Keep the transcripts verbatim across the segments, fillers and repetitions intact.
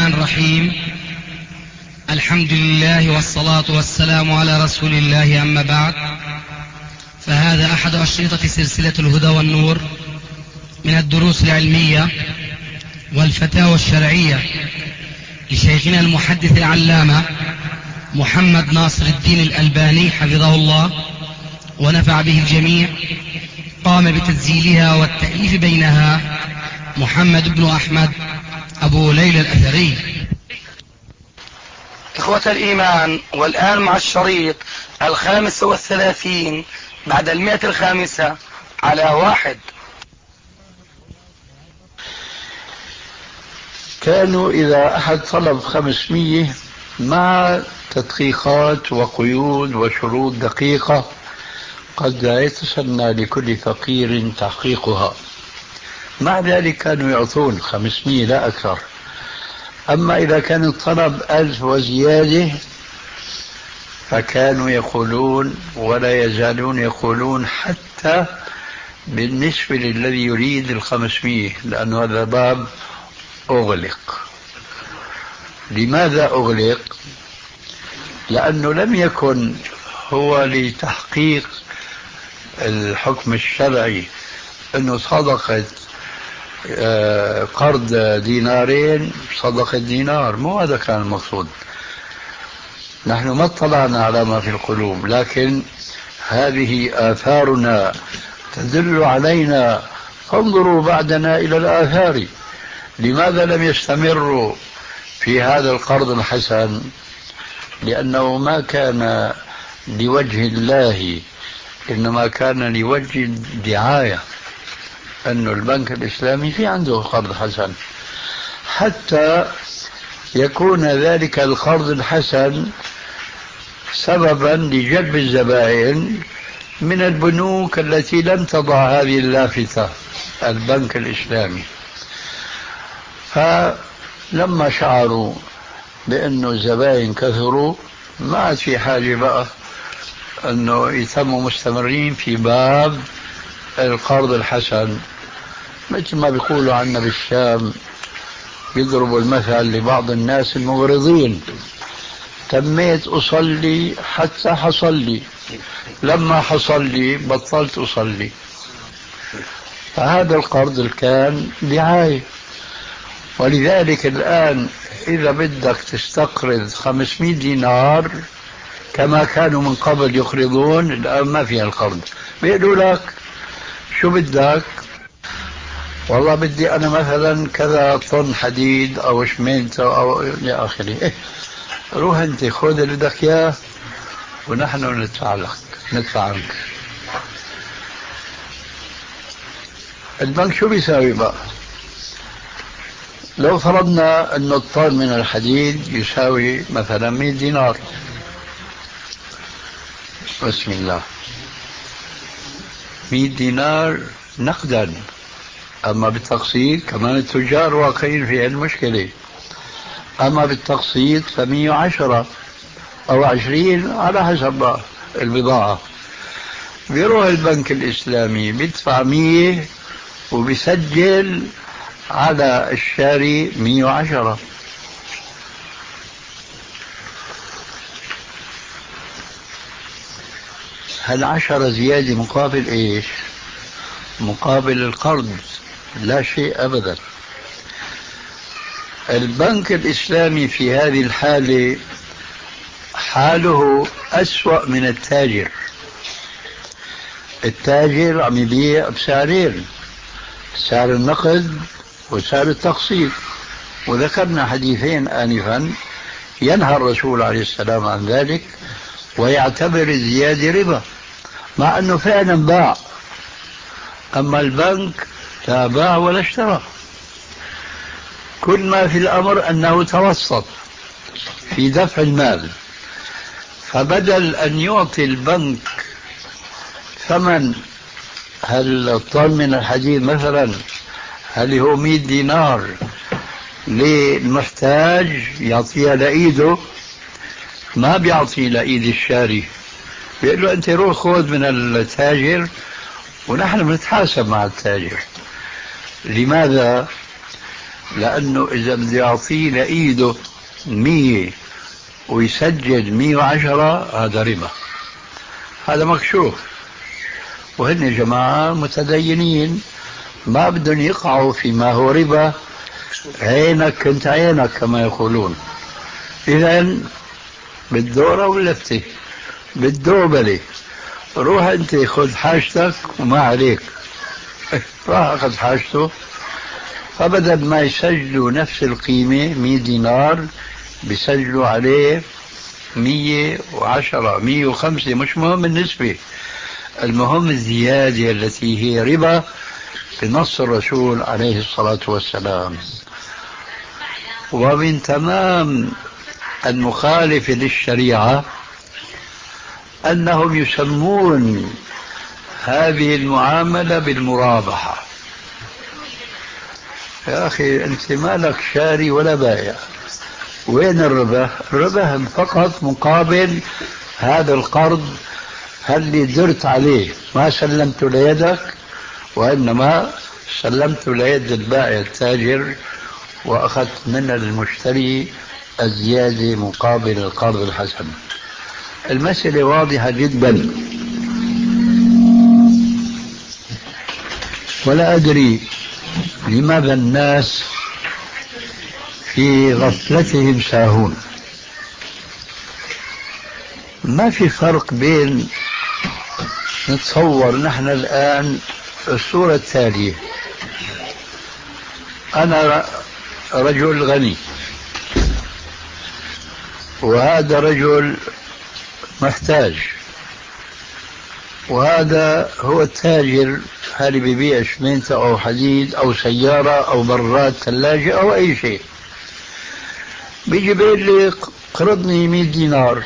الرحمن الرحيم. الحمد لله والصلاة والسلام على رسول الله، أما بعد، فهذا أحد أشرطة سلسلة الهدى والنور من الدروس العلمية والفتاوى الشرعية لشيخنا المحدث العلامة محمد ناصر الدين الألباني حفظه الله ونفع به الجميع. قام بتسجيلها والتأليف بينها محمد بن أحمد أبو ليلى الأثري. إخوة الإيمان، والآن مع الشريط الخامس والثلاثين بعد المئة الخامسة على واحد. كانوا إذا أحد طلب خمسمية مع تدقيقات وقيود وشروط دقيقة قد لا يتسنى لكل فقير تحقيقها، مع ذلك كانوا يعطون خمسمية لا أكثر. أما إذا كان الطلب ألف وزيادة فكانوا يقولون ولا يزالون يقولون حتى بالنسبة للذي يريد الخمسمية، لأن هذا باب أغلق. لماذا أغلق؟ لأنه لم يكن هو لتحقيق الحكم الشرعي أنه صدقة قرض دينارين صدقة دينار، مو هذا كان المقصود. نحن ما اطلعنا على ما في القلوب، لكن هذه آثارنا تدل علينا، فانظروا بعدنا إلى الآثار. لماذا لم يستمروا في هذا القرض الحسن؟ لأنه ما كان لوجه الله، إنما كان لوجه الدعاية، أن البنك الإسلامي في عنده قرض حسن، حتى يكون ذلك القرض الحسن سببا لجلب الزبائن من البنوك التي لم تضع هذه اللافتة، البنك الإسلامي. فلما شعروا بأنه الزبائن كثروا ما عاد في حاجة بقى أنه يتموا مستمرين في باب القرض الحسن. مثل ما بيقولوا عنا بالشام، بيضربوا المثل لبعض الناس المغرضين: تميت أصلي حتى حصل لي، لما حصل لي بطلت أصلي. فهذا القرض كان دعاية. ولذلك الآن إذا بدك تستقرض خمسمائة دينار كما كانوا من قبل يقرضون، الآن ما فيها القرض. بيقولوا لك شو بدك؟ والله بدي أنا مثلا كذا طن حديد أو شمينته أو إلى آخره. إيه، روح أنت خذ اللي بدك إياه ونحن ندفع لك، ندفع عنك. البنك شو بيساوي بقى؟ لو فرضنا أن الطن من الحديد يساوي مثلا مئة دينار، بسم الله، مئة دينار نقدا. أما بالتقسيط كمان التجار واقعين في المشكلة. أما بالتقسيط فمئة وعشرة أو عشرين على حسب البضاعة. بيروح البنك الإسلامي بيدفع مية وبيسجل على الشاري مئة وعشرة. هالعشرة زيادة مقابل إيش؟ مقابل القرض، لا شيء أبدا. البنك الإسلامي في هذه الحالة حاله أسوأ من التاجر. التاجر عم يبيع بسعرين، سعر النقد وسعر التقسيط. وذكرنا حديثين آنفا ينهى الرسول عليه السلام عن ذلك ويعتبر الزيادة ربا، مع أنه فعلا باع. أما البنك لا باع ولا اشترى، كل ما في الأمر أنه توسط في دفع المال. فبدل أن يعطي البنك ثمن هالطن من الحديد مثلا هل هو مئة دينار للمحتاج يعطيها لإيده، ما بيعطي لإيد الشاري. بيقول له أنت روح خذ من التاجر ونحن بنتحاسب مع التاجر. لماذا؟ لأنه إذا بده يعطيه لإيده مية ويسجل مية وعشرة هذا ربا، هذا مكشوف. وهن جماعة متدينين ما بدهم يقعوا فيما هو ربا، عينك كنت عينك كما يقولون. إذن بالدورة واللفتة بالدوبلة، روح أنت خذ حاجتك وما عليك. راح أخذ حاجته، فبدل ما يسجلوا نفس القيمة مية دينار بيسجلوا عليه مية وعشرة مية وخمسة، مش مهم النسبة، المهم الزيادة التي هي ربا بنص الرسول عليه الصلاة والسلام. ومن تمام المخالفة للشريعة أنهم يسمون هذه المعاملة بالمرابحة. يا أخي أنت مالك شاري ولا بائع، وين الربح؟ الربح فقط مقابل هذا القرض اللي درت عليه، ما سلمته ليدك وإنما سلمته ليد البائع التاجر، وأخذت من المشتري الزيادة مقابل القرض الحسن. المسألة واضحة جدا. ولا أدري لماذا الناس في غفلتهم ساهون. ما في فرق بين، نتصور نحن الآن الصورة التالية: أنا رجل غني وهذا رجل محتاج، وهذا هو التاجر هذا بيبيع شمينته أو حديد أو سيارة أو براد ثلاجة أو أي شيء. بيجي بيقول لي قرضني مية دينار،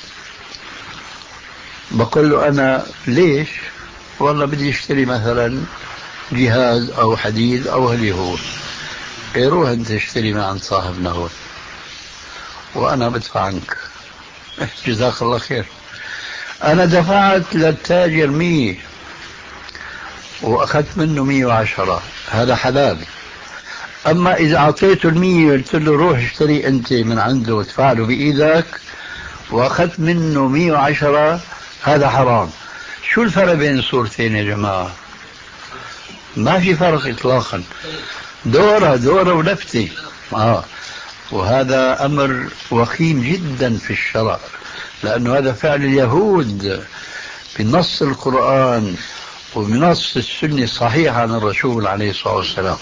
بقول له أنا ليش؟ والله بدي اشتري مثلا جهاز أو حديد أو اللي هو. إيه روح أنت اشتري من عند صاحبنا هون وأنا بدفع عنك، جزاك الله خير. أنا دفعت للتاجر مية وأخذت منه مية وعشرة، هذا حلال. أما إذا أعطيته المية قلت له روح اشتري أنت من عنده وادفع له بإيدك وأخذت منه مية وعشرة، هذا حرام. شو الفرق بين الصورتين يا جماعة؟ ما في فرق إطلاقا، دورة دورة ولفتة. آه. وهذا أمر وخيم جدا في الشرع، لأنه هذا فعل اليهود بنص القرآن وبنص السنة الصحيحة عن الرسول عليه الصلاة والسلام.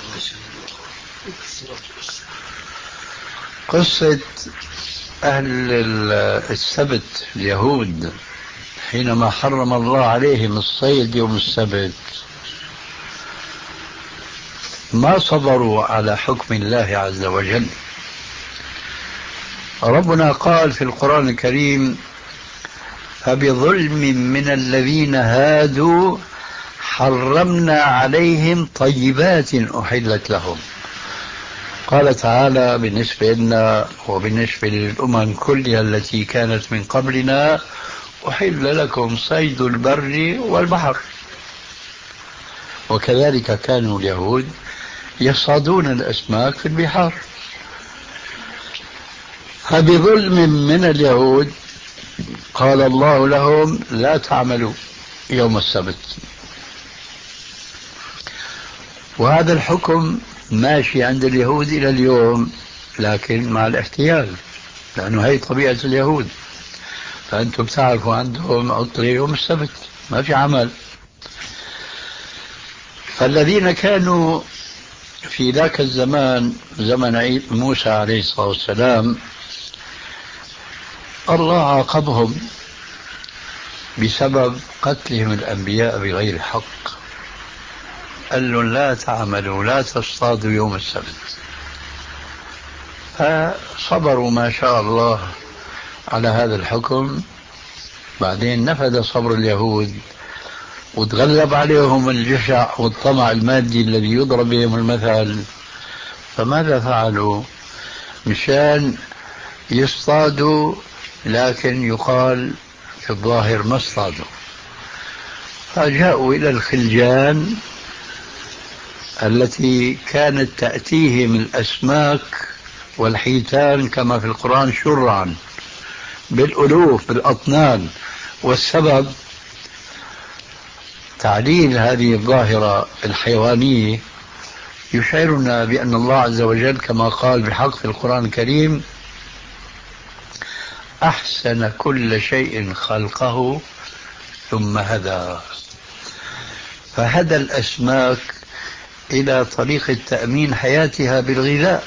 قصة أهل السبت اليهود حينما حرم الله عليهم الصيد يوم السبت، ما صبروا على حكم الله عز وجل. ربنا قال في القرآن الكريم: فبظلم من الذين هادوا حرمنا عليهم طيبات أحلت لهم. قال تعالى بالنسبة لنا وبالنسبة للأمم كلها التي كانت من قبلنا: أحل لكم صيد البر والبحر. وكذلك كانوا اليهود يصطادون الأسماك في البحار. فبظلم من اليهود قال الله لهم: لا تعملوا يوم السبت. وهذا الحكم ماشي عند اليهود إلى اليوم، لكن مع الاحتيال، لأنه هي طبيعة اليهود. فأنتم بتعرفوا عندهم عطلة يوم السبت، ما في عمل. فالذين كانوا في ذاك الزمان، زمن موسى عليه الصلاة والسلام، الله عاقبهم بسبب قتلهم الأنبياء بغير حق. قال لهم: لا تعملوا، لا تصطادوا يوم السبت. فصبروا ما شاء الله على هذا الحكم. بعدين نفذ صبر اليهود وتغلب عليهم الجشع والطمع المادي الذي يضرب بهم المثل. فماذا فعلوا؟ مشان يصطادوا، لكن يقال في الظاهر ما اصطادوا. فجاءوا إلى الخلجان التي كانت تأتيهم الأسماك والحيتان كما في القرآن شرعا بالألوف بالأطنان. والسبب تعليل هذه الظاهرة الحيوانية يشعرنا بأن الله عز وجل كما قال بحق في القرآن الكريم: أحسن كل شيء خلقه ثم هدى. فهدى الأسماك إلى طريقة تأمين حياتها بالغذاء.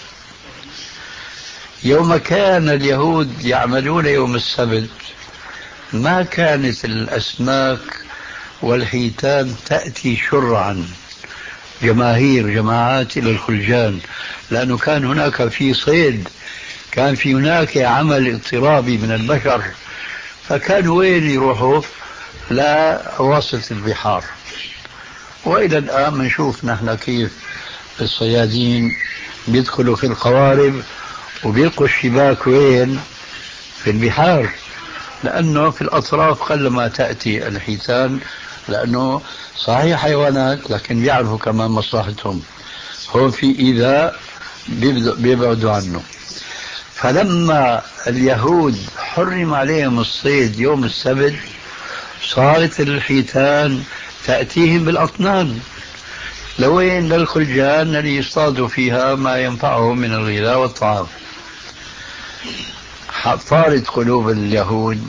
يوم كان اليهود يعملون يوم السبت ما كانت الأسماك والحيتان تأتي شرعا جماهير جماعات إلى الخلجان، لأنه كان هناك في صيد، كان في هناك عمل اضطرابي من البشر، فكانوا وين يروحوا؟ لا واسط البحار. وإلى الآن بنشوف نحن كيف الصيادين بيدخلوا في القوارب وبيلقوا الشباك وين؟ في البحار، لأنه في الأطراف قلما تأتي الحيتان، لأنه صحيح حيوانات لكن بيعرفوا كمان مصلحتهم، هو في إيذاء بيبعدوا عنه. فلما اليهود حرم عليهم الصيد يوم السبت صارت الحيتان تأتيهم بالأطنان، لوين؟ للخلجان اللي يصطادوا فيها ما ينفعهم من الغذاء والطعام. طارت قلوب اليهود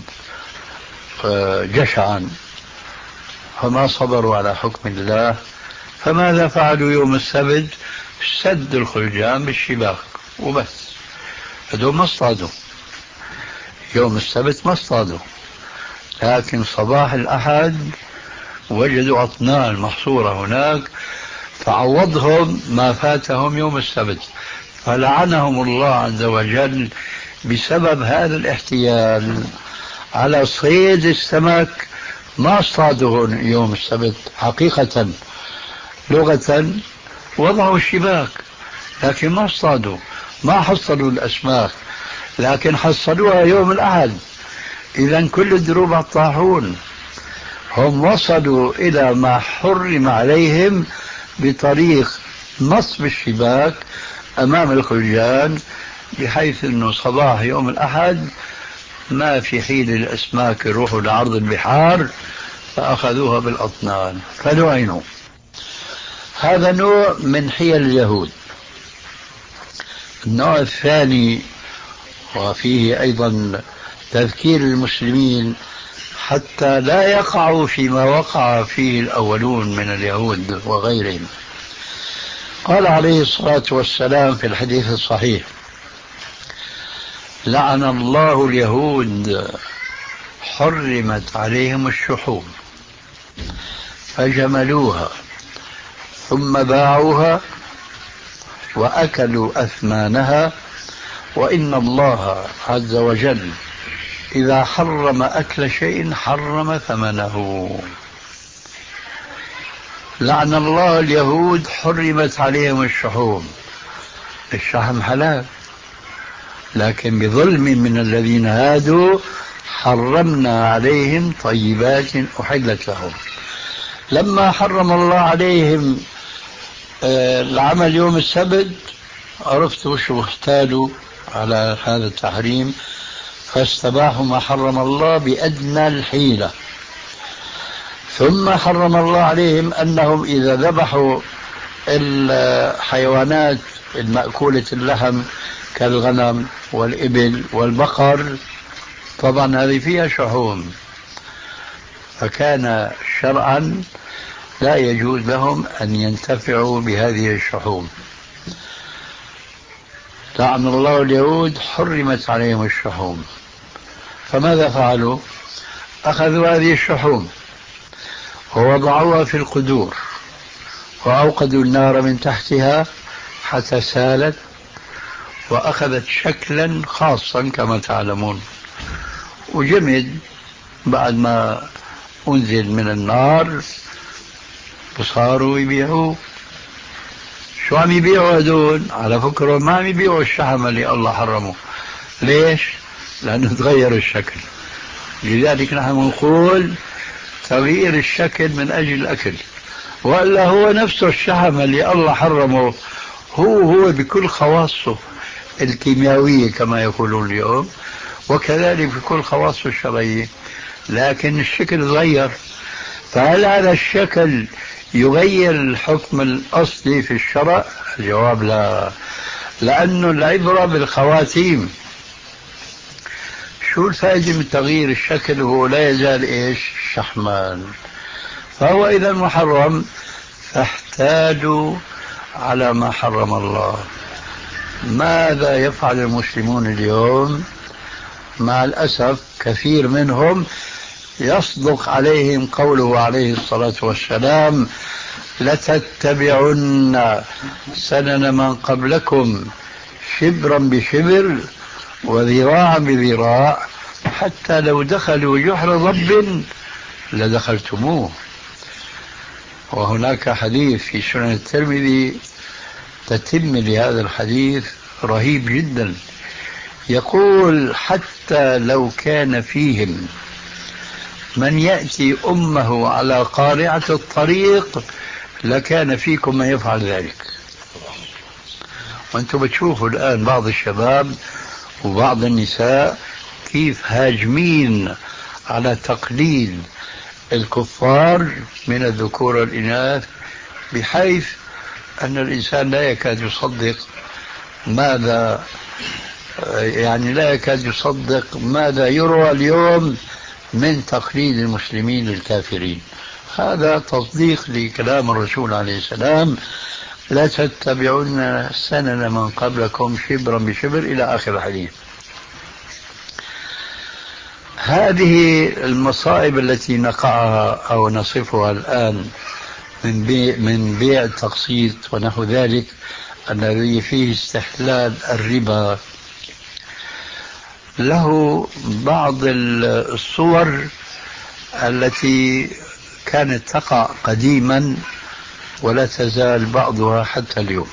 جشعا فما صبروا على حكم الله، فماذا فعلوا يوم السبت؟ سد الخلجان بالشباك وبس. هذول ما اصطادوا يوم السبت، ما اصطادوا، لكن صباح الأحد وجدوا أطنان محصورة هناك فعوضهم ما فاتهم يوم السبت، فلعنهم الله عز وجل بسبب هذا الاحتيال على صيد السمك. ما اصطادوا يوم السبت حقيقة، لغة وضعوا الشباك لكن ما اصطادوا، ما حصلوا الأسماك، لكن حصلوها يوم الأحد. إذن كل الدروب على الطاحون. هم وصلوا إلى ما حرم عليهم بطريق نصب الشباك أمام الخلجان، بحيث أنه صباح يوم الأحد ما في حيل الأسماك يروحوا لعرض البحار، فأخذوها بالأطنان فلعنوا. هذا نوع من حيل اليهود. النوع الثاني وفيه أيضا تذكير المسلمين حتى لا يقعوا فيما وقع فيه الأولون من اليهود وغيرهم. قال عليه الصلاة والسلام في الحديث الصحيح: لعن الله اليهود حرمت عليهم الشحوم فجملوها ثم باعوها وأكلوا أثمانها، وإن الله عز وجل إذا حرم أكل شيء حرم ثمنه. لعن الله اليهود حرمت عليهم الشحوم. الشحم حلال، لكن بظلم من الذين هادوا حرمنا عليهم طيبات أحلت لهم. لما حرم الله عليهم العمل يوم السبت عرفتوا شو احتالوا على هذا التحريم، فاستباحوا ما حرم الله بأدنى الحيلة. ثم حرم الله عليهم أنهم إذا ذبحوا الحيوانات المأكولة اللحم كالغنم والإبل والبقر، طبعا هذه فيها شحوم، فكان شرعا لا يجوز لهم أن ينتفعوا بهذه الشحوم. لعن الله اليهود حرمت عليهم الشحوم، فماذا فعلوا؟ أخذوا هذه الشحوم ووضعوها في القدور وأوقدوا النار من تحتها حتى سالت وأخذت شكلا خاصا كما تعلمون، وجمد بعد ما أنزل من النار وصاروا يبيعوه. شو عم يبيعوا هدول؟ على فكرة ما عم يبيعوا الشحم اللي الله حرمه. ليش؟ لأنه تغير الشكل. لذلك نحن نقول تغيير الشكل من أجل الأكل، ولا هو نفسه الشحم اللي الله حرمه هو هو بكل خواصه الكيميائية كما يقولون اليوم، وكذلك بكل خواصه الشرعية، لكن الشكل تغير. فهل هذا الشكل يغير الحكم الأصلي في الشرع؟ الجواب لا، لأنه العبرة بالخواتيم. شو الفائدة من تغيير الشكل وهو لا يزال إيش؟ شحمان. فهو إذا محرم، فاحتاجوا على ما حرم الله. ماذا يفعل المسلمون اليوم؟ مع الأسف كثير منهم يصدق عليهم قوله عليه الصلاة والسلام: لتتبعن سنن من قبلكم شبرا بشبر وذراعا بذراع حتى لو دخلوا جحر ضب لدخلتموه. وهناك حديث في سنن الترمذي تتم لهذا الحديث رهيب جدا، يقول: حتى لو كان فيهم من يأتي أمه على قارعة الطريق لكان فيكم من يفعل ذلك. وانتم بتشوفوا الآن بعض الشباب وبعض النساء كيف هاجمين على تقليد الكفار من الذكور والإناث، بحيث أن الإنسان لا يكاد يصدق ماذا يعني لا يكاد يصدق ماذا يروى اليوم من تقليد المسلمين الكافرين. هذا تصديق لكلام الرسول عليه السلام: لا تتبعون سنن من قبلكم شبرا بشبر إلى آخر الحديث. هذه المصائب التي نقعها أو نصفها الآن من بيع, من بيع التقسيط ونحو ذلك، الذي فيه استحلال الربا، له بعض الصور التي كانت تقع قديما ولا تزال بعضها حتى اليوم.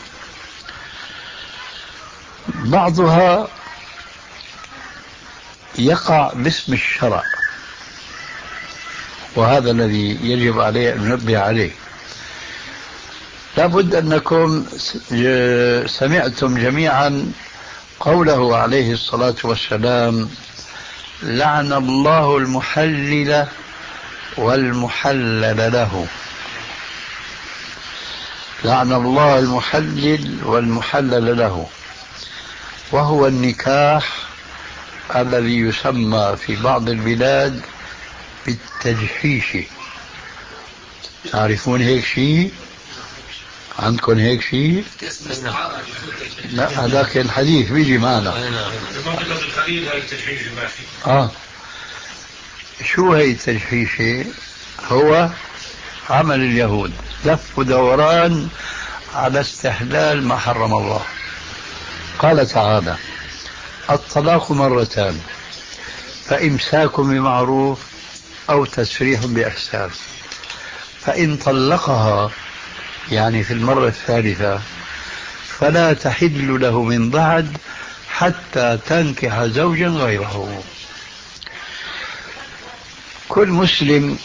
بعضها يقع باسم الشرع، وهذا الذي يجب عليه أن ننبه عليه. لابد أنكم سمعتم جميعا قوله عليه الصلاة والسلام: لعن الله المحلل والمحلل له. لعن الله المحلل والمحلل له، وهو النكاح الذي يسمى في بعض البلاد بالتجحيش. تعرفون هيك شيء؟ عندكم هيك شيء؟ لا، هذاك الحديث بيجي معنا. آه. شو هي التجحيش؟ هو عمل اليهود، لف ودوران على استحلال ما حرم الله. قال تعالى: الطلاق مرتان فإمساك بمعروف أو تسريح بإحسان، فإن طلقها يعني في المرة الثالثة فلا تحل له من بعد حتى تنكح زوجا غيره. كل مسلم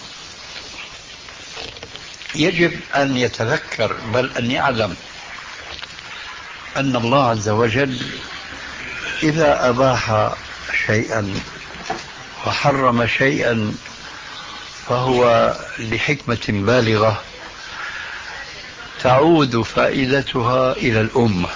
يجب أن يتذكر بل أن يعلم أن الله عز وجل إذا أباح شيئا وحرم شيئا فهو لحكمة بالغة تعود فائدتها إلى الأمة.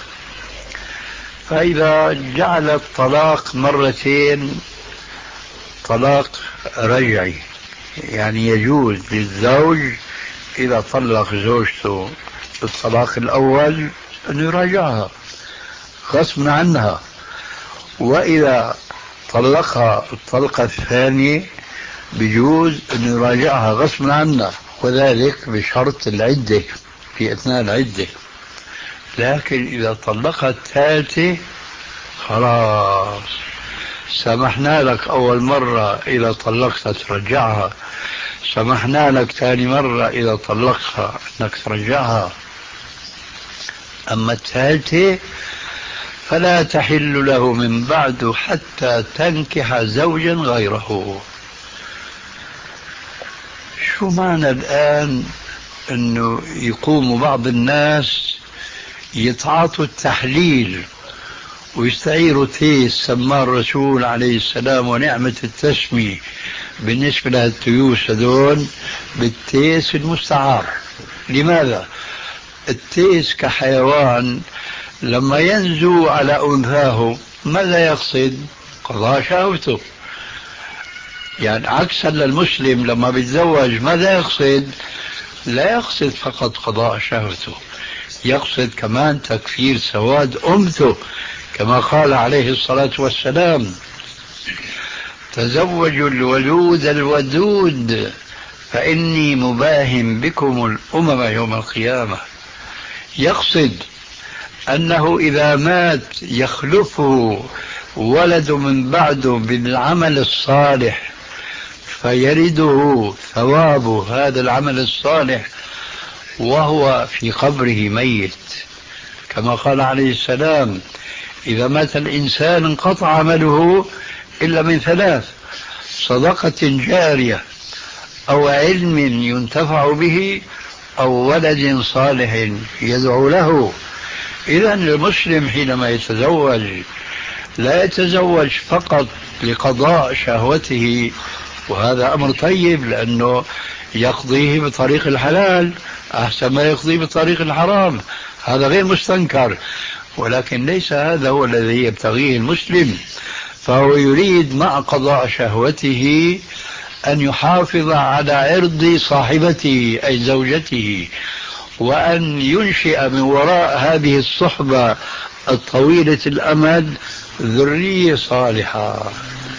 فإذا جعل الطلاق مرتين طلاق رجعي، يعني يجوز للزوج إذا طلق زوجته بالطلاق الأول أن يراجعها غصبا عنها، وإذا طلقها الطلقة الثانية بيجوز أن يراجعها غصبا عنها، وذلك بشرط العدة في أثناء العدة. لكن إذا طلقها الثالثة خلاص سمحنا لك أول مرة إذا طلقتها ترجعها، سمحنا لك ثاني مرة إذا طلقها أنك ترجعها، أما الثالثة فلا تحل له من بعد حتى تنكح زوجا غيره. شو معنى الآن أنه يقوم بعض الناس يتعاطوا التحليل ويستعيروا تيس سماه الرسول عليه السلام ونعمة التسمية بالنسبة للتيوس هذول بالتيس المستعار. لماذا؟ التيس كحيوان لما ينزو على أنثاه ماذا يقصد؟ قضاء شهوته. يعني عكسا للمسلم لما بيتزوج ماذا يقصد؟ لا يقصد فقط قضاء شهوته، يقصد كمان تكفير سواد أمته، كما قال عليه الصلاة والسلام: تزوجوا الولود الودود فإني مباهم بكم الأمم يوم القيامة. يقصد أنه إذا مات يخلفه ولد من بعده بالعمل الصالح فيرده ثواب هذا العمل الصالح وهو في قبره ميت، كما قال عليه السلام: إذا مات الإنسان انقطع عمله إلا من ثلاث: صدقة جارية أو علم ينتفع به أو ولد صالح يدعو له. إذا المسلم حينما يتزوج لا يتزوج فقط لقضاء شهوته، وهذا أمر طيب لأنه يقضيه بطريق الحلال أحسن ما يقضيه بطريق الحرام، هذا غير مستنكر، ولكن ليس هذا هو الذي يبتغيه المسلم. فهو يريد مع قضاء شهوته أن يحافظ على عرض صاحبته أي زوجته، وأن ينشئ من وراء هذه الصحبة الطويلة الأمد ذرية صالحة.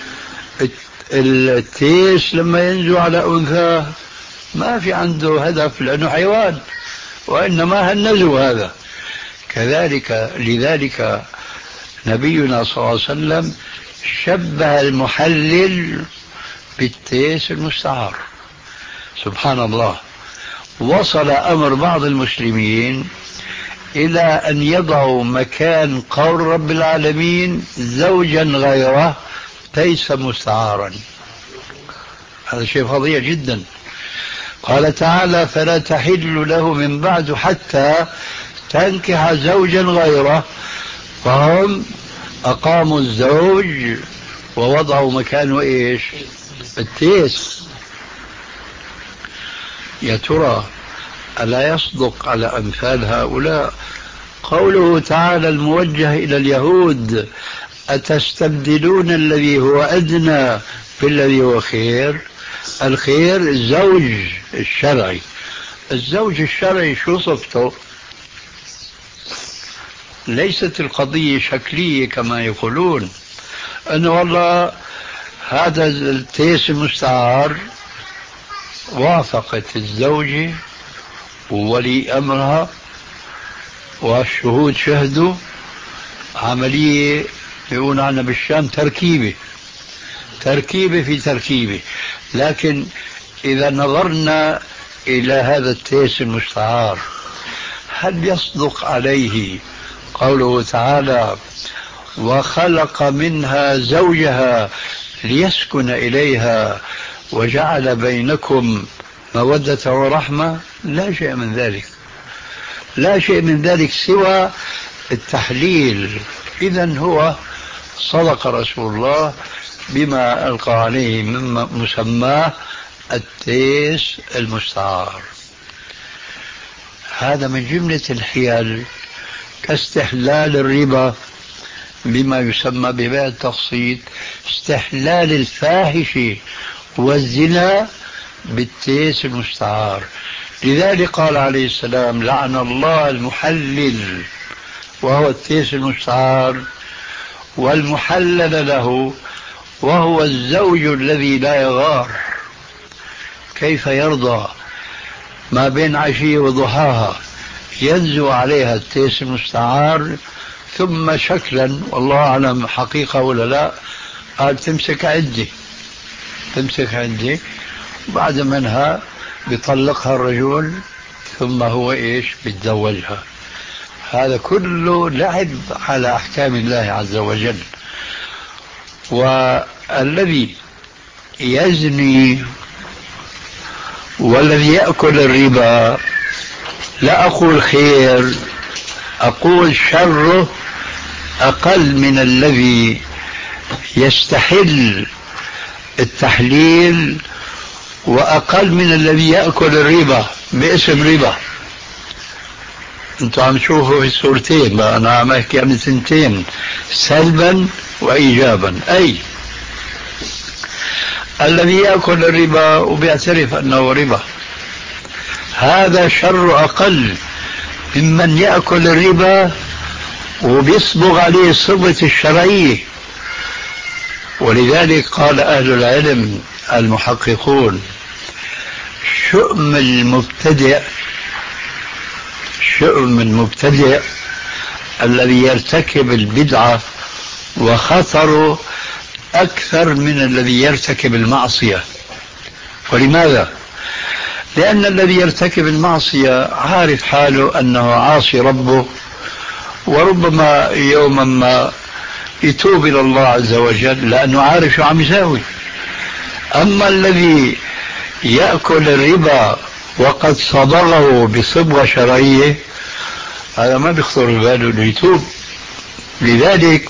التيس لما ينزو على أنثى ما في عنده هدف لأنه حيوان، وإنما هالنزو هذا كذلك. لذلك نبينا صلى الله عليه وسلم شبه المحلل بالتيس المستعار. سبحان الله، وصل أمر بعض المسلمين إلى أن يضعوا مكان قول رب العالمين زوجا غيره ليس مستعارا. هذا شيء فظيع جدا. قال تعالى: فلا تحل له من بعد حتى تنكح زوجا غيره. فهم أقاموا الزوج ووضعوا مكانه إيش؟ التيس. يا ترى ألا يصدق على أمثال هؤلاء قوله تعالى الموجه إلى اليهود: أتستبدلون الذي هو أدنى بالذي هو خير؟ الخير الزوج الشرعي. الزوج الشرعي شو صفته؟ ليست القضية شكلية كما يقولون، أنه والله هذا التيس المستعار وافقت الزوجة وولي أمرها والشهود شهدوا، عملية يقول عنها بالشام تركيبة تركيبة في تركيبة. لكن إذا نظرنا إلى هذا التيس المستعار هل يصدق عليه قوله تعالى: وخلق منها زوجها ليسكن إليها وجعل بينكم مودة ورحمة؟ لا شيء من ذلك، لا شيء من ذلك سوى التحليل. إذن هو صدق رسول الله بما ألقى عليه من مسماه التيس المستعار. هذا من جملة الحيل كاستحلال الربا بما يسمى ببيع التقسيط، استحلال الفاحشة والزنا بالتيس المستعار. لذلك قال عليه السلام: لعن الله المحلل وهو التيس المستعار والمحلل له وهو الزوج الذي لا يغار. كيف يرضى ما بين عشية وضحاها ينزو عليها التيس المستعار ثم شكلا والله أعلم حقيقة ولا لا قال تمسك عدة تمسك عدة بعد منها بيطلقها الرجل ثم هو إيش بيتزوجها. هذا كله لعب على أحكام الله عز وجل. والذي يزني والذي يأكل الربا لا أقول خير، أقول شره أقل من الذي يستحل التحليل، وأقل من الذي يأكل الربا باسم ربا. أنتم عم تشوفوا في الصورتين، أنا عم أحكي عن سنتين، سلبا وإيجابا. أي الذي يأكل الربا وبيعترف أنه ربا، هذا شر أقل ممن يأكل الربا وبيصبغ عليه صبغة الشرعية. ولذلك قال أهل العلم المحققون: شؤم المبتدئ شؤم المبتدئ الذي يرتكب البدعة وخطره أكثر من الذي يرتكب المعصية. ولماذا؟ لأن الذي يرتكب المعصية عارف حاله أنه عاصي ربه، وربما يوما ما يتوب إلى الله عز وجل لأنه عارف شو عم يساوي. أما الذي يأكل الربا وقد صبغه بصبغة شرعية، هذا ما بيخطر باله انه يتوب. لذلك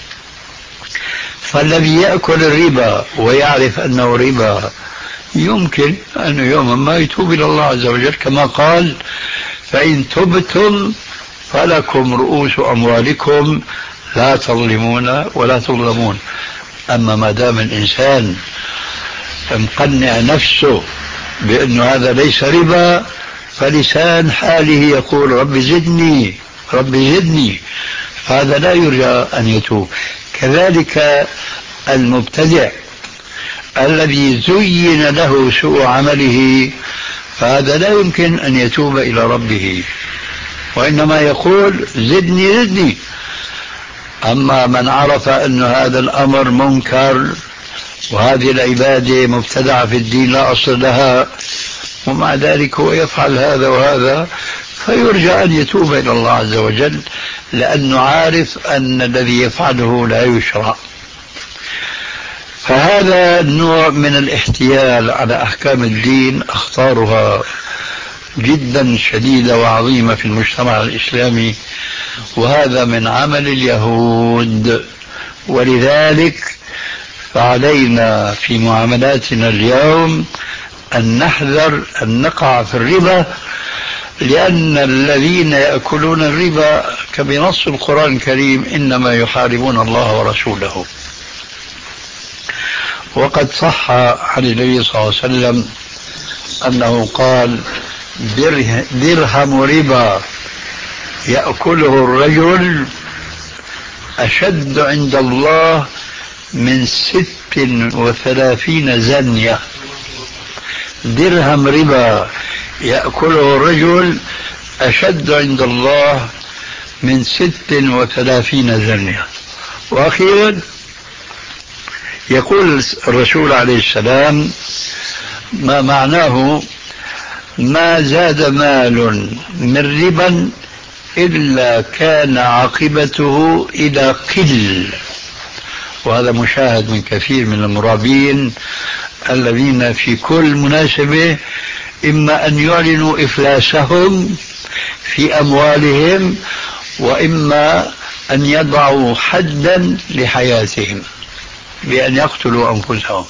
فالذي يأكل الربا ويعرف أنه ربا يمكن أنه يوما ما يتوب إلى الله عز وجل، كما قال: فإن تبتم فلكم رؤوس أموالكم لا تظلمون ولا تظلمون. أما ما دام الإنسان مقنع نفسه بأن هذا ليس ربا، فلسان حاله يقول: رب زدني رب زدني، هذا لا يرجى أن يتوب. كذلك المبتدع الذي زين له سوء عمله، فهذا لا يمكن أن يتوب إلى ربه، وإنما يقول: زدني زدني. أما من عرف أن هذا الأمر منكر وهذه العبادة مبتدعة في الدين لا أصل لها، ومع ذلك هو يفعل هذا وهذا، فيرجى أن يتوب إلى الله عز وجل، لأنه عارف أن الذي يفعله لا يشرع. فهذا نوع من الاحتيال على أحكام الدين أخطارها جدا شديدة وعظيمة في المجتمع الإسلامي، وهذا من عمل اليهود. ولذلك فعلينا في معاملاتنا اليوم أن نحذر أن نقع في الربا، لأن الذين يأكلون الربا كبنص القرآن الكريم إنما يحاربون الله ورسوله. وقد صح عن النبي صلى الله عليه وسلم أنه قال: درهم ربا يأكله الرجل أشد عند الله من ست وثلاثين زنية. درهم ربا يأكله الرجل أشد عند الله من ست وثلاثين زنية. وأخيرا يقول الرسول عليه السلام ما معناه: ما زاد مال من ربا إلا كان عاقبته إلى قل. وهذا مشاهد من كثير من المرابين الذين في كل مناسبة إما أن يعلنوا إفلاسهم في أموالهم، وإما أن يضعوا حدا لحياتهم بأن يقتلوا أنفسهم.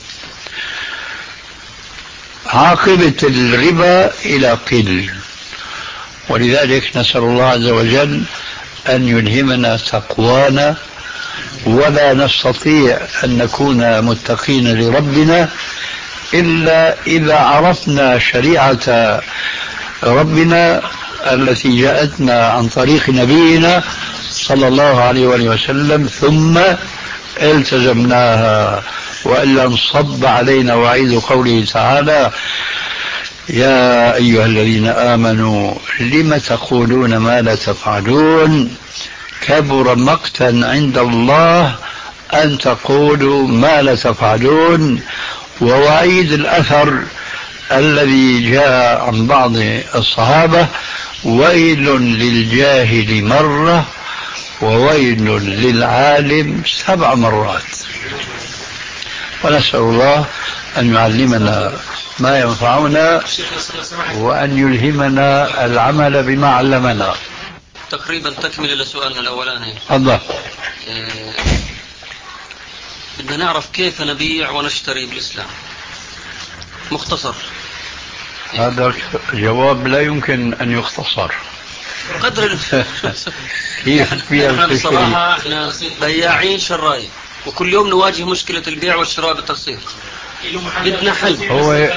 عاقبة الربا إلى قل. ولذلك نسأل الله عز وجل أن يلهمنا تقوانا، ولا نستطيع أن نكون متقين لربنا إلا إذا عرفنا شريعة ربنا التي جاءتنا عن طريق نبينا صلى الله عليه وآله وسلم، ثم التزمناها، وإلا انصب علينا وعيد قوله تعالى: يا أيها الذين آمنوا لم تقولون ما لا تفعلون كبر مقتا عند الله أن تقولوا ما لا تفعلون. ووعيد الأثر الذي جاء عن بعض الصحابة: ويل للجاهل مرة وويل للعالم سبع مرات. ونسأل الله أن يعلمنا ما ينفعنا وأن يلهمنا العمل بما علمنا. تقريبا تكمل لسؤالنا الأولاني. الله. إيه بدنا نعرف كيف نبيع ونشتري بالإسلام، مختصر. هذا جواب لا يمكن أن يختصر. قدر كيف فيها بصراحة احنا بياعين شراي، وكل يوم نواجه مشكلة البيع والشراء بالتقسيط. بدنا حل. هو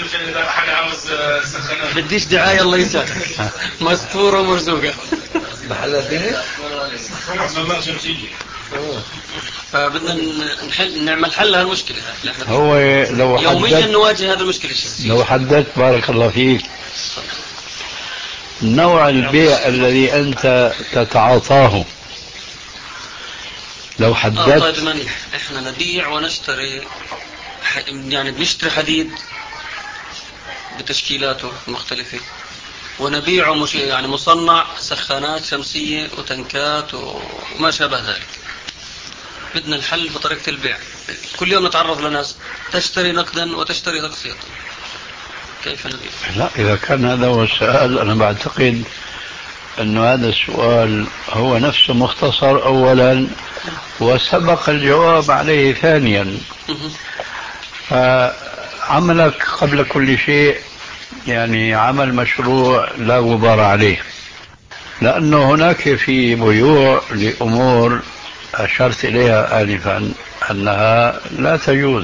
بديش دعاية الله يسعدك. مستورة ومرزوقة. فبدنا نحل نعمل حل لهالمشكلة. هو لو يوميا نواجه هذه المشكلة. لو حددت بارك الله فيك نوع البيع الذي أنت تتعاطاه، لو حددت. آه طيب منيح. احنا نبيع ونشتري، يعني بنشتري حديد بتشكيلاته المختلفة، ونبيعه مش يعني مصنع، سخانات شمسية وتنكات وما شابه ذلك. بدنا الحل بطريقة البيع. كل يوم نتعرض لناس تشتري نقدا وتشتري تقسيطا. كيف نبيع؟ لا، إذا كان هذا هو السؤال أنا بعتقد أن هذا السؤال هو نفسه مختصر أولا وسبق الجواب عليه ثانيا. فعملك قبل كل شيء يعني عمل مشروع لا غبار عليه، لأنه هناك في بيوع لأمور أشرت إليها آنفا أنها لا تجوز،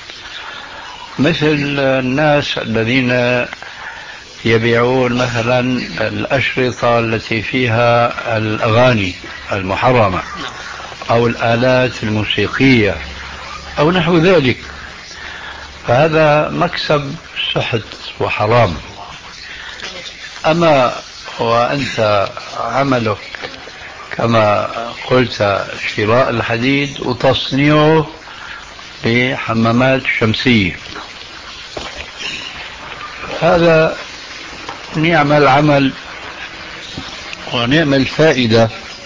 مثل الناس الذين يبيعون مثلا الأشرطة التي فيها الأغاني المحرمة أو الآلات الموسيقية أو نحو ذلك، فهذا مكسب سحت وحرام. أما وأنت عملك كما قلت شراء الحديد وتصنيعه لحمامات شمسية، هذا نعم العمل ونعم الفائدة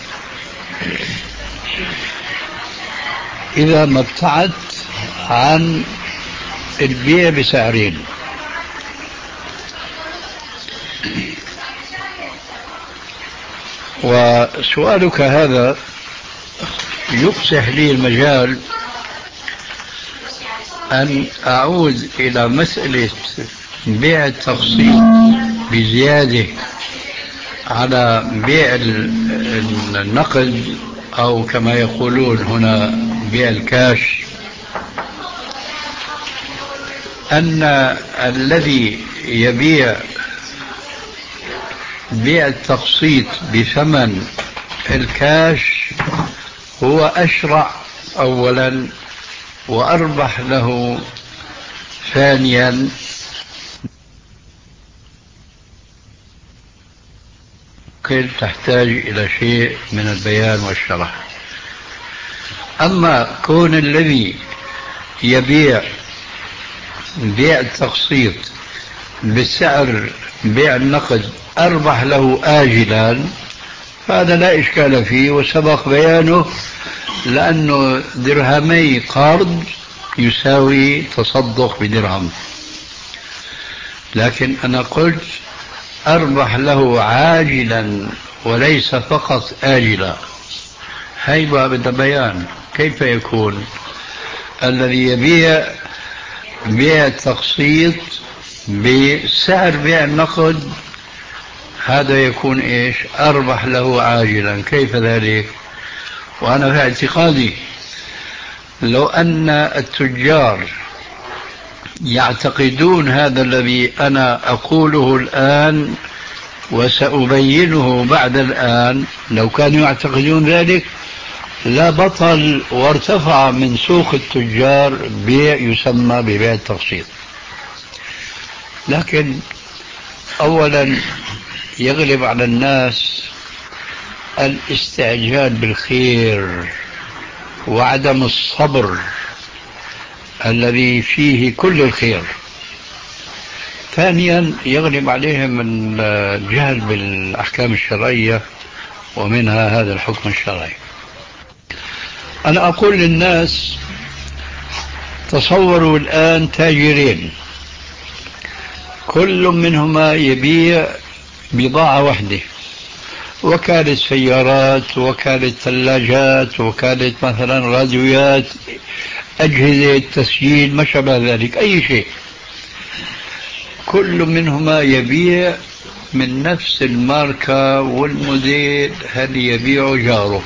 إذا ما ابتعدت عن البيع بسعرين. وسؤالك هذا يفسح لي المجال أن أعود إلى مسألة بيع التقسيط بزيادة على بيع النقد أو كما يقولون هنا بيع الكاش، أن الذي يبيع بيع التقسيط بثمن الكاش هو أشرع أولا وأربح له ثانيا، كل تحتاج إلى شيء من البيان والشرح. أما كون الذي يبيع بيع التقسيط بالسعر بيع النقد أربح له آجلا، فهذا لا إشكال فيه وسبق بيانه، لأنه درهمي قرض يساوي تصدق بدرهم. لكن أنا قلت أربح له عاجلا وليس فقط آجلا، هيبة بدأ بيان. كيف يكون الذي يبيع بيع التقسيط بسعر بيع النقد هذا يكون إيش؟ أربح له عاجلا. كيف ذلك؟ وأنا في اعتقادي لو أن التجار يعتقدون هذا الذي أنا أقوله الآن وسأبينه بعد الآن، لو كانوا يعتقدون ذلك لا بطل وارتفع من سوق التجار بيع يسمى ببيع التقسيط. لكن أولا يغلب على الناس الاستعجال بالخير وعدم الصبر الذي فيه كل الخير. ثانيا يغلب عليهم الجهل بالأحكام الشرعية ومنها هذا الحكم الشرعي. أنا أقول للناس تصوروا الآن تاجرين كل منهما يبيع بضاعة واحدة، وكالة سيارات، وكالة ثلاجات، وكالة مثلا راديوات، أجهزة تسجيل، ما شابه ذلك، أي شيء. كل منهما يبيع من نفس الماركة والموديل هل يبيع جاره،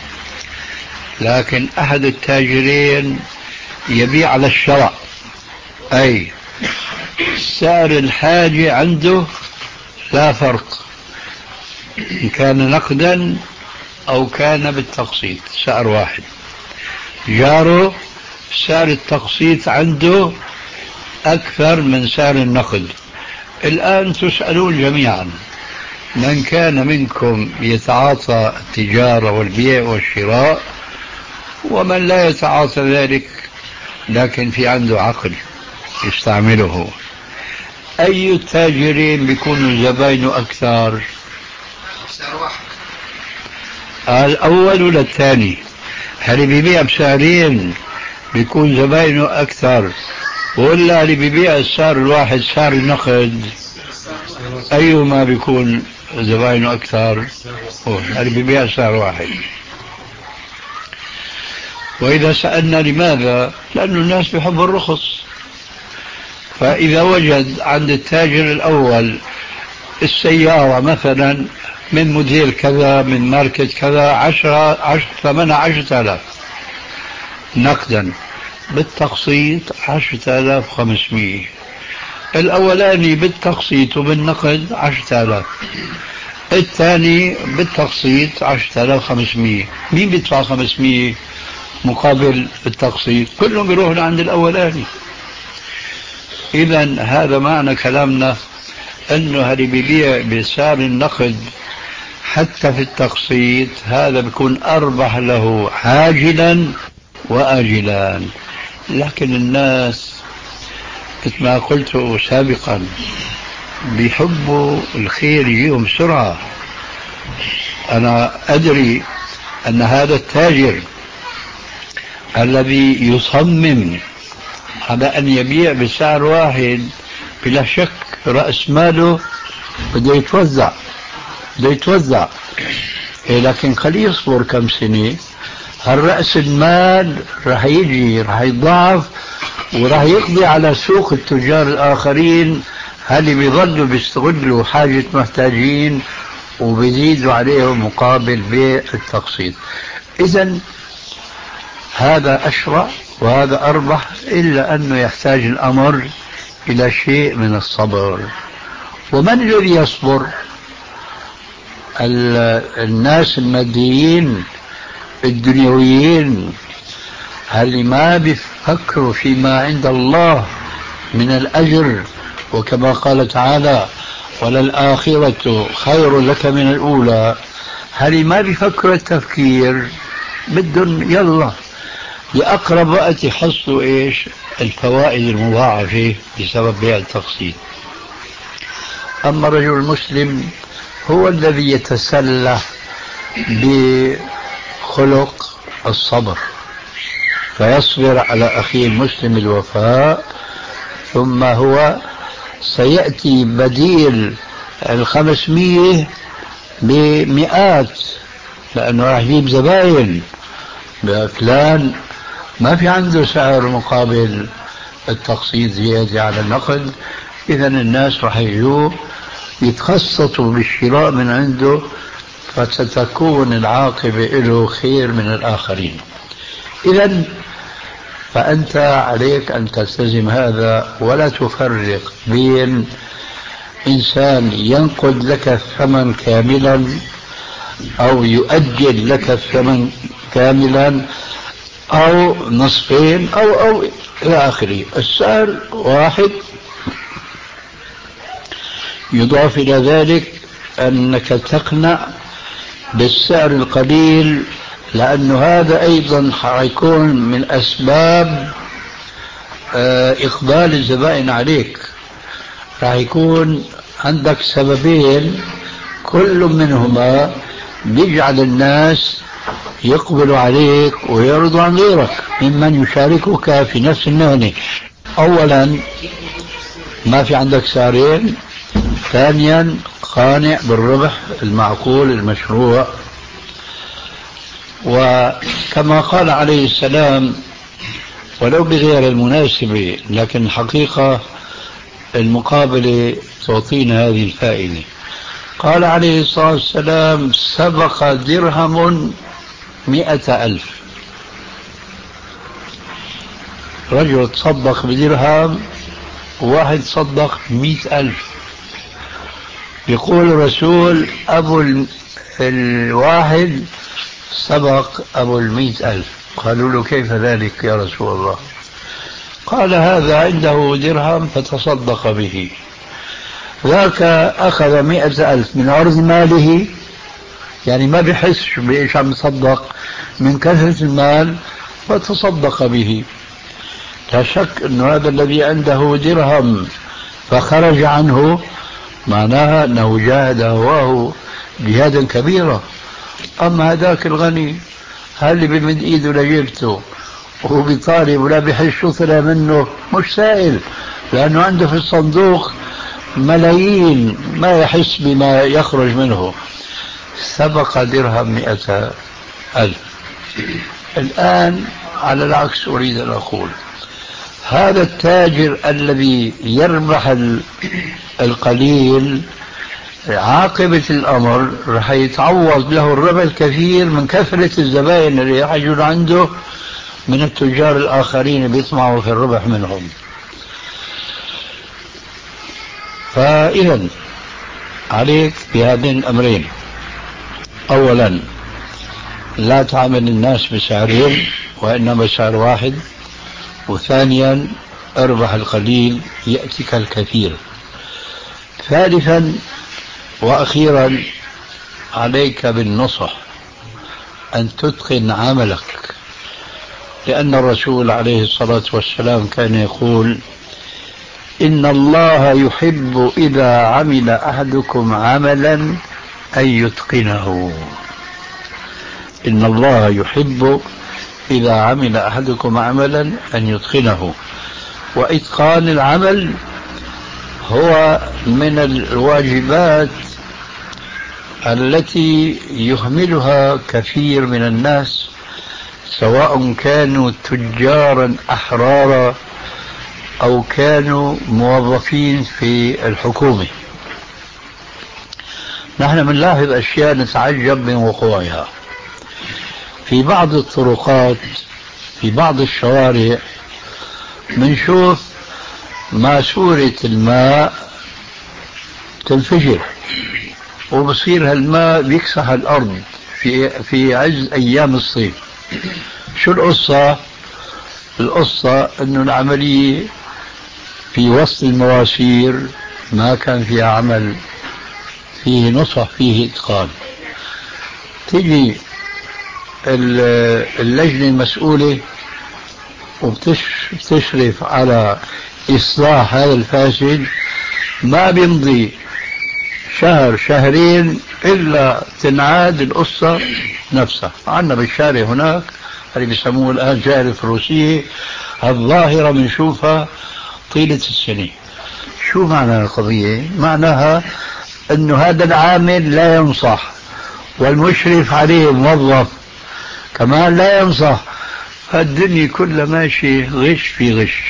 لكن أحد التاجرين يبيع على الشراء، أي سعر الحاجة عنده لا فرق إن كان نقدا أو كان بالتقسيط، سعر واحد. جاره سعر التقسيط عنده أكثر من سعر النقد. الآن تسألون جميعا من كان منكم يتعاطى التجارة والبيع والشراء ومن لا يتعاطى ذلك لكن في عنده عقل يستعمله، أي التاجرين بيكونوا زباينه أكثر؟ سعر واحد. الأول ولا الثاني؟ هل بيبيع بسعرين بيكون زباينه أكثر، ولا اللي بيبيع السعر الواحد سعر النقد أيهما بيكون زباينه أكثر؟ اللي بيبيع سعر واحد. وإذا سألنا لماذا؟ لأن الناس بيحبوا الرخص، فإذا وجد عند التاجر الأول السيارة مثلا من موديل كذا من ماركة كذا عشرة عشر ثمنها عشرة آلاف نقدا، بالتقسيط عشرة آلاف وخمسمائة، الأولاني بالتقسيط وبالنقد عشرة آلاف، الثاني بالتقسيط عشرة آلاف وخمسمائة. مين بيدفع خمسمائة مقابل التقسيط؟ كلهم بيروحوا عند الأولاني. إذا هذا معنى كلامنا أنه اللي بيبيع بسعر النقد حتى في التقسيط هذا بيكون أربح له عاجلا وآجلا. لكن الناس مثل ما قلت سابقا بيحبوا الخير يجيهم بسرعة. أنا أدري أن هذا التاجر الذي يصمم على أن يبيع بسعر واحد بلا شك رأس ماله بده يتوزع بده يتوزع إيه، لكن خليه يصبر كم سنة، هالرأس المال راح يجي راح يتضاعف وراح يقضي على سوق التجار الآخرين اللي بيظلوا بيستغلوا حاجة محتاجين وبيزيدوا عليهم مقابل بيع التقسيط. إذن هذا أشرع وهذا أربح، إلا أنه يحتاج الأمر إلى شيء من الصبر. ومن الذي يصبر؟ الناس الماديين الدنيويين اللي ما بيفكروا فيما عند الله من الأجر، وكما قال تعالى وللآخرة خير لك من الأولى، اللي ما بيفكروا التفكير بدهم يلا لأقرب وقت يحصلوا إيش؟ الفوائد المضاعفة بسبب بيع التقسيط. أما الرجل المسلم هو الذي يتسلى بخلق الصبر، فيصبر على أخيه المسلم الوفاء، ثم هو سيأتي بديل الخمسمية بمئات، لأنه راح يجيب زباين بأكلان ما في عنده سعر مقابل التقسيط زيادة على النقد. إذا الناس راح يجوا يتخصصوا بالشراء من عنده، فستكون العاقبة له خير من الآخرين. إذا فأنت عليك أن تلتزم هذا، ولا تفرق بين إنسان ينقد لك الثمن كاملا أو يؤجل لك الثمن كاملا أو نصفين أو أو إلى آخره. السعر واحد، يضاف إلى ذلك أنك تقنع بالسعر القليل، لأنه هذا أيضا حيكون من أسباب إقبال الزبائن عليك. راح يكون عندك سببين كل منهما بيجعل الناس يقبلوا عليك ويرضوا عن غيرك ممن يشاركك في نفس المهنة. أولا ما في عندك سعرين. ثانيا قانع بالربح المعقول المشروع. وكما قال عليه السلام ولو بغير المناسبة، لكن الحقيقة المقابلة تعطينا هذه الفائدة. قال عليه الصلاة والسلام سبق درهم مئة ألف. رجل تصدق بدرهم، واحد صدق مئة ألف. يقول الرسول أبو الواحد سبق أبو المئة ألف. قالوا له كيف ذلك يا رسول الله؟ قال هذا عنده درهم فتصدق به، ذاك أخذ مئة ألف من عرض ماله، يعني ما بيحس بإيش عم يصدق من كثرة المال فتصدق به. لا شك أن هذا الذي عنده درهم فخرج عنه معناها أنه جاهد هواه جهادا كبيرا. أما هذاك الغني هل بمد إيده لجيبته وهو بيطالب ولا بيحس شو طلع منه؟ مش سائل، لأنه عنده في الصندوق ملايين ما يحس بما يخرج منه. سبق درهم مئة ألف. الآن على العكس أريد أن أقول هذا التاجر الذي يربح القليل عاقبة الأمر رح يتعوض له الربح الكثير من كثرة الزبائن اللي يحجون عنده من التجار الآخرين بيطمعوا في الربح منهم. فإذا عليك بهذين الأمرين: أولا لا تعامل الناس بسعرين وإنما سعر واحد، وثانيا اربح القليل يأتيك الكثير. ثالثا وأخيرا عليك بالنصح أن تتقن عملك، لأن الرسول عليه الصلاة والسلام كان يقول إن الله يحب إذا عمل أحدكم عملا أن يتقنه. إن الله يحب إذا عمل أحدكم عملا أن يتقنه. وإتقان العمل هو من الواجبات التي يهملها كثير من الناس، سواء كانوا تجارا أحرارا أو كانوا موظفين في الحكومة. نحن بنلاحظ أشياء نتعجب من وقوعها. في بعض الطرقات في بعض الشوارع بنشوف ماسورة الماء تنفجر وبصير هالماء بيكسح الأرض في في عز أيام الصيف. شو القصة؟ القصة إنه العملية في وسط المواسير ما كان فيها عمل فيه نصح فيه إتقان. تيجي اللجنة المسؤولة وبتشرف على إصلاح هذا الفاسد، ما بيمضي شهر شهرين إلا تنعاد القصة نفسها. عندنا بالشارع هناك اللي بيسموه الآن جائر الفروسية، الظاهرة بنشوفها طيلة السنة. شو معنى القضية؟ معناها أنه هذا العامل لا ينصح، والمشرف عليه موظف كمان لا ينصح. الدنيا كلها ماشي غش في غش.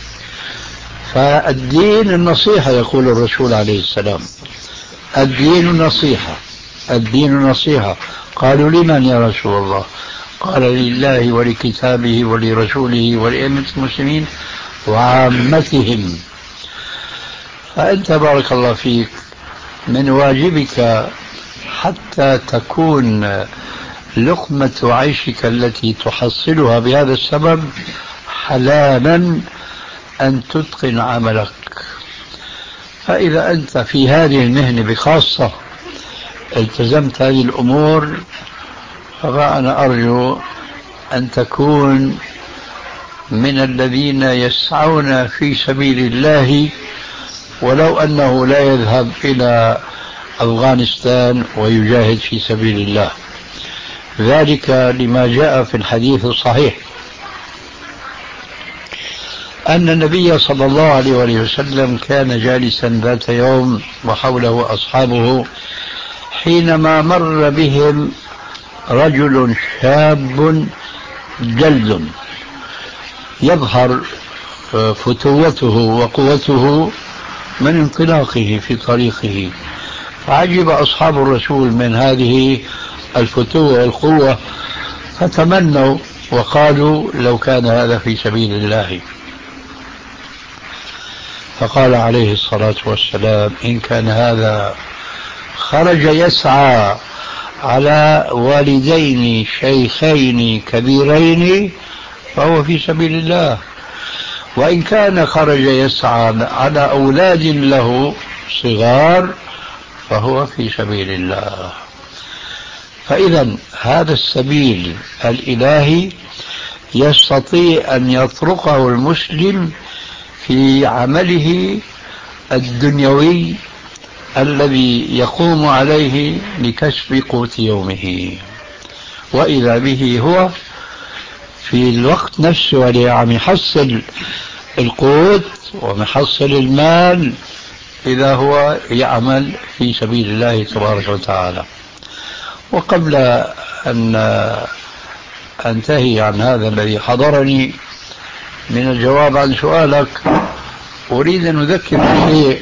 فالدين النصيحة يقول الرسول عليه السلام. الدين النصيحة، الدين النصيحة. قالوا لمن يا رسول الله؟ قال لله ولكتابه ولرسوله ولأئمة المسلمين وعامتهم. فأنت بارك الله فيك من واجبك حتى تكون لقمة عيشك التي تحصلها بهذا السبب حلالا أن تتقن عملك. فإذا أنت في هذه المهنة بخاصة التزمت هذه الأمور، فأنا أرجو أن تكون من الذين يسعون في سبيل الله، ولو أنه لا يذهب إلى أفغانستان ويجاهد في سبيل الله. ذلك لما جاء في الحديث الصحيح أن النبي صلى الله عليه وسلم كان جالسا ذات يوم وحوله أصحابه حينما مر بهم رجل شاب جلد يظهر فتوته وقوته من انطلاقه في طريقه، فعجب أصحاب الرسول من هذه الفتوة والقوة، فتمنوا وقالوا لو كان هذا في سبيل الله. فقال عليه الصلاة والسلام إن كان هذا خرج يسعى على والدين شيخين كبيرين فهو في سبيل الله، وإن كان خرج يسعى على أولاد له صغار فهو في سبيل الله. فإذا هذا السبيل الإلهي يستطيع أن يطرقه المسلم في عمله الدنيوي الذي يقوم عليه لكسب قوت يومه، وإذا به هو في الوقت نفسه اللي عم يحصل القوت ومحصل المال إذا هو يعمل في سبيل الله تبارك وتعالى. وقبل أن أنتهي عن هذا الذي حضرني من الجواب عن سؤالك، أريد أن أذكر بشيء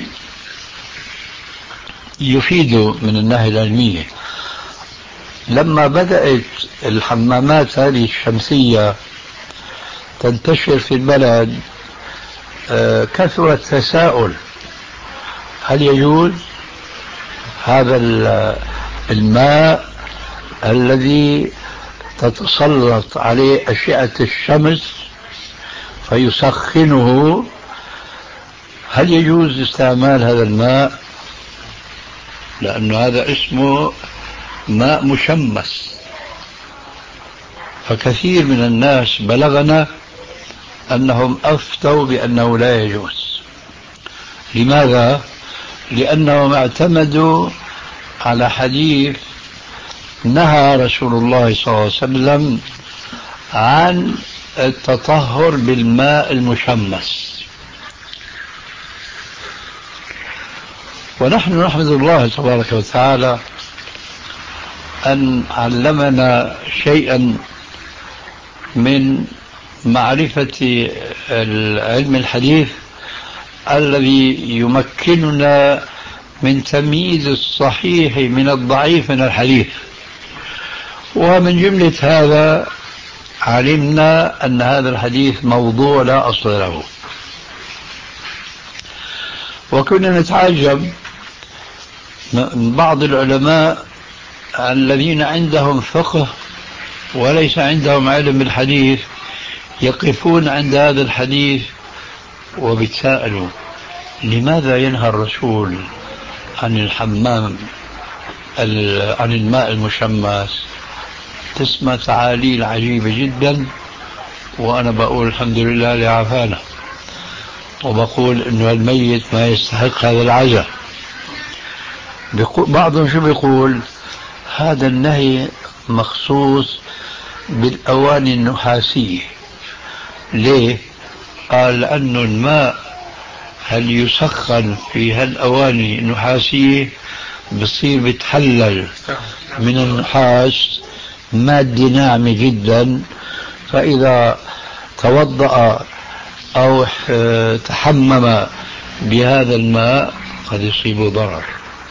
يفيد من الناحية العلمية. لما بدأت الحمامات هذه الشمسية تنتشر في البلد كثر التساؤل هل يجوز هذا الماء الذي تتسلط عليه أشعة الشمس فيسخنه، هل يجوز استعمال هذا الماء؟ لأن هذا اسمه ماء مشمس. فكثير من الناس بلغنا أنهم أفتوا بأنه لا يجوز. لماذا؟ لأنهم اعتمدوا على حديث نهى رسول الله صلى الله عليه وسلم عن التطهر بالماء المشمس. ونحن نحمد الله تبارك وتعالى أن علمنا شيئا من معرفة العلم الحديث الذي يمكننا من تمييز الصحيح من الضعيف من الحديث. ومن جملة هذا علمنا أن هذا الحديث موضوع لا أصل له، وكنا نتعجب من بعض العلماء الذين عندهم فقه وليس عندهم علم بالحديث يقفون عند هذا الحديث وبيتساءلوا لماذا ينهى الرسول عن الحمام عن الماء المشمس. تسمى تعاليل عجيبة جدا، وأنا بقول الحمد لله اللي عافانا، وبقول إنه الميت ما يستحق هذا العزاء. بعضهم شو بيقول؟ هذا النهي مخصوص بالأواني النحاسية. ليه؟ قال لأنه الماء هل يسخن في هالأواني النحاسية بصير بتحلل من النحاس مادة ناعمة جدا، فإذا توضأ أو تحمم بهذا الماء قد يصيبه ضرر،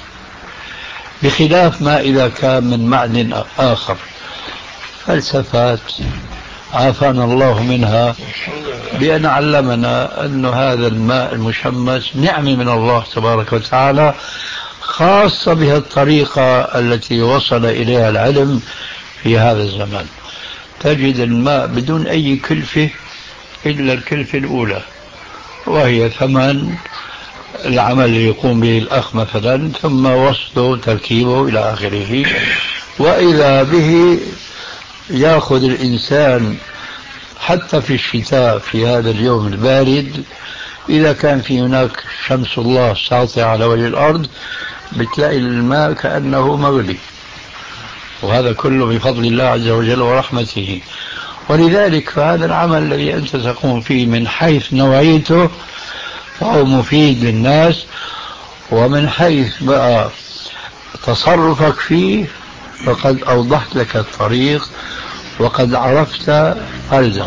بخلاف ما إذا كان من معدن آخر. فلسفات عافانا الله منها بأن علمنا أن هذا الماء المشمس نعمة من الله تبارك وتعالى، خاصة بها الطريقة التي وصل إليها العلم في هذا الزمان. تجد الماء بدون أي كلفة إلا الكلفة الأولى، وهي ثمن العمل اللي يقوم به الأخ مثلا، ثم وصله تركيبه إلى آخره. وإذا به يأخذ الإنسان حتى في الشتاء في هذا اليوم البارد، إذا كان في هناك شمس الله ساطعة على وجه الأرض بتلاقي الماء كأنه مغلي، وهذا كله بفضل الله عز وجل ورحمته. ولذلك فهذا العمل الذي أنت تقوم فيه من حيث نوعيته فهو مفيد للناس، ومن حيث بقى تصرفك فيه فقد أوضحت لك الطريق وقد عرفت فالزم.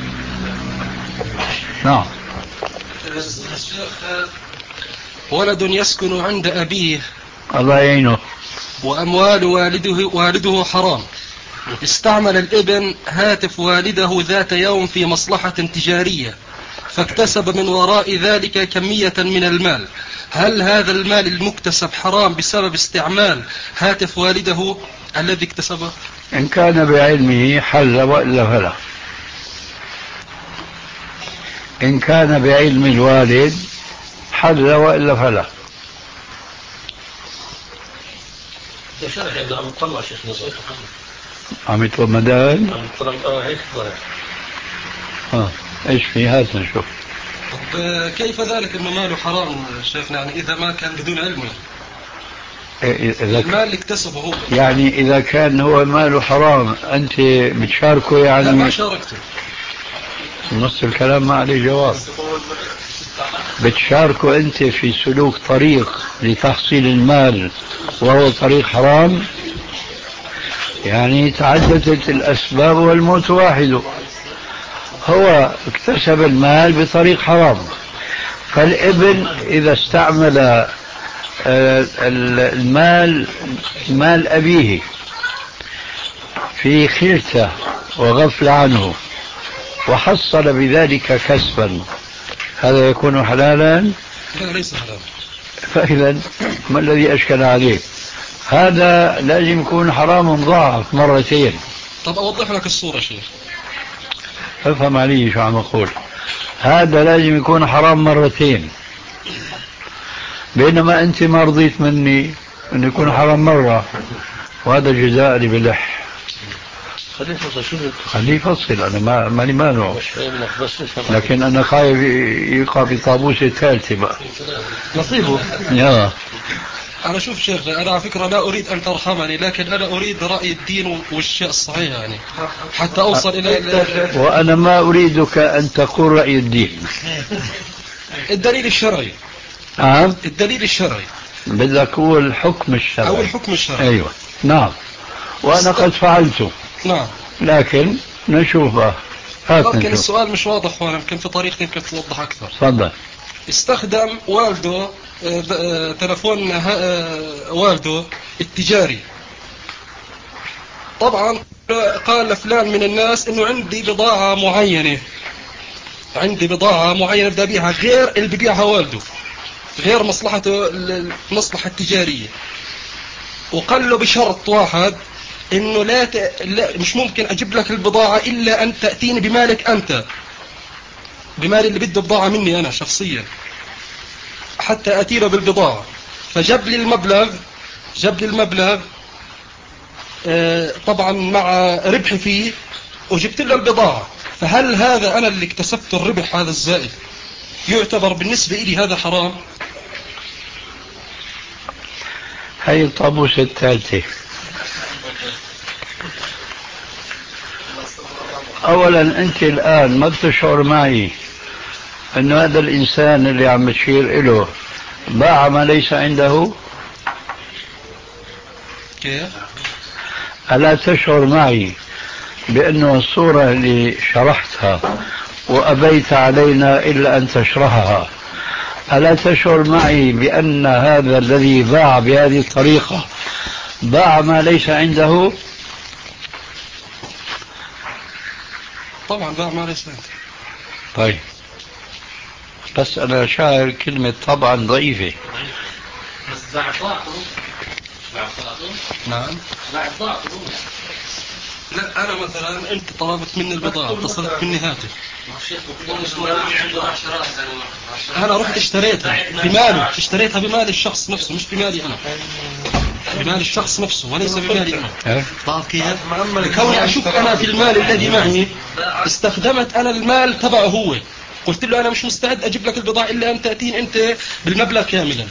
نعم. ولد يسكن عند أبيه الله يعينه. وأموال والده, والده حرام. استعمل الابن هاتف والده ذات يوم في مصلحة تجارية فاكتسب من وراء ذلك كمية من المال. هل هذا المال المكتسب حرام بسبب استعمال هاتف والده الذي اكتسبه؟ إن كان بعلمه حل وإلا فلا. إن كان بعلم الوالد حل وإلا فلا. عم نطلع شيخ نصير عم يتومدان عم نطلع اه هيك ضايع. اه ايش في هذا نشوف. طب كيف ذلك انه ماله حرام شيخنا؟ يعني اذا ما كان بدون علمه إذا المال اللي اكتسبه هو، يعني إذا كان هو ماله حرام أنت بتشاركه يعني؟ لا ما شاركته. نص الكلام ما عليه جواب. بتشاركه أنت في سلوك طريق لتحصيل المال وهو طريق حرام؟ يعني تعددت الأسباب والموت واحد. هو اكتسب المال بطريق حرام، فالابن إذا استعمل المال مال أبيه في خيرته وغفل عنه وحصل بذلك كسبا، هذا يكون حلالا؟ لا ليس حلالا. فإذا ما الذي أشكل عليه؟ هذا لازم يكون حرام مضاعف مرتين. طب أوضح لك الصورة شيخ. افهم علي شو عم أقول. هذا لازم يكون حرام مرتين، بينما أنت ما رضيت مني أن يكون حرام مرة، وهذا جزاء لي بلح. خليه يفصل. شو خليه يفصل. أنا ما ماني مانع، بس لكن أنا خايف يقع في طابوس الثالثة بقى نصيبه. يا أنا شوف شيخ، أنا على فكرة لا أريد أن ترحمني، لكن أنا أريد رأي الدين والشيء الصحيح يعني حتى أوصل إلى. وأنا ما أريدك أن تقول رأي الدين. الدليل الشرعي. نعم. الدليل الشرعي. بدك هو الحكم الشرعي. أو الحكم الشرعي. أيوة نعم. وأنا قد فعلته. نعم. لكن نشوف بقى. لكن نشوف. السؤال مش واضح، وأنا يمكن في طريقة يمكن توضح أكثر. تفضل. استخدم والده تلفون والده التجاري. طبعا قال لفلان من الناس انه عندي بضاعة معينة عندي بضاعة معينة بدي أبيعها غير اللي ببيعها والده، غير مصلحته المصلحة التجارية. وقال له بشرط واحد انه لا, ت... لا مش ممكن اجيب لك البضاعة الا ان تأتيني بمالك انت، بمال اللي بده بضاعة مني انا شخصيا، حتى أتي له بالبضاعة. فجاب لي المبلغ جاب لي المبلغ طبعا مع ربحي فيه، وجبت له البضاعة. فهل هذا أنا اللي اكتسبت الربح هذا الزائد يعتبر بالنسبة إلي هذا حرام؟ هاي الطابوس الثالثة. أولا أنت الآن ما بتشعر معي أن هذا الإنسان اللي عم تشير إله باع ما ليس عنده؟ كيف؟ ألا تشعر معي بأنه الصورة اللي شرحتها وأبيت علينا إلا أن تشرحها، ألا تشعر معي بأن هذا الذي باع بهذه الطريقة باع ما ليس عنده؟ طبعا باع ما ليس عنده. طيب بس أنا شاعر كلمة طبعا ضعيفة. بس باع طاعته. باع طاعته. نعم. باع طاعته. لا أنا مثلا أنت طلبت مني البضاعة، اتصلت مني هاتف، أنا رحت اشتريتها بمالي، اشتريتها بمال الشخص نفسه مش بمالي أنا، بمال الشخص نفسه وليس بمالي أنا. تعرف كيف؟ كوني أشوف أنا في المال الذي معي استخدمت أنا المال تبعه هو، قلت له أنا مش مستعد أجيب لك البضاعة إلا أن تأتين أنت بالمبلغ كاملا.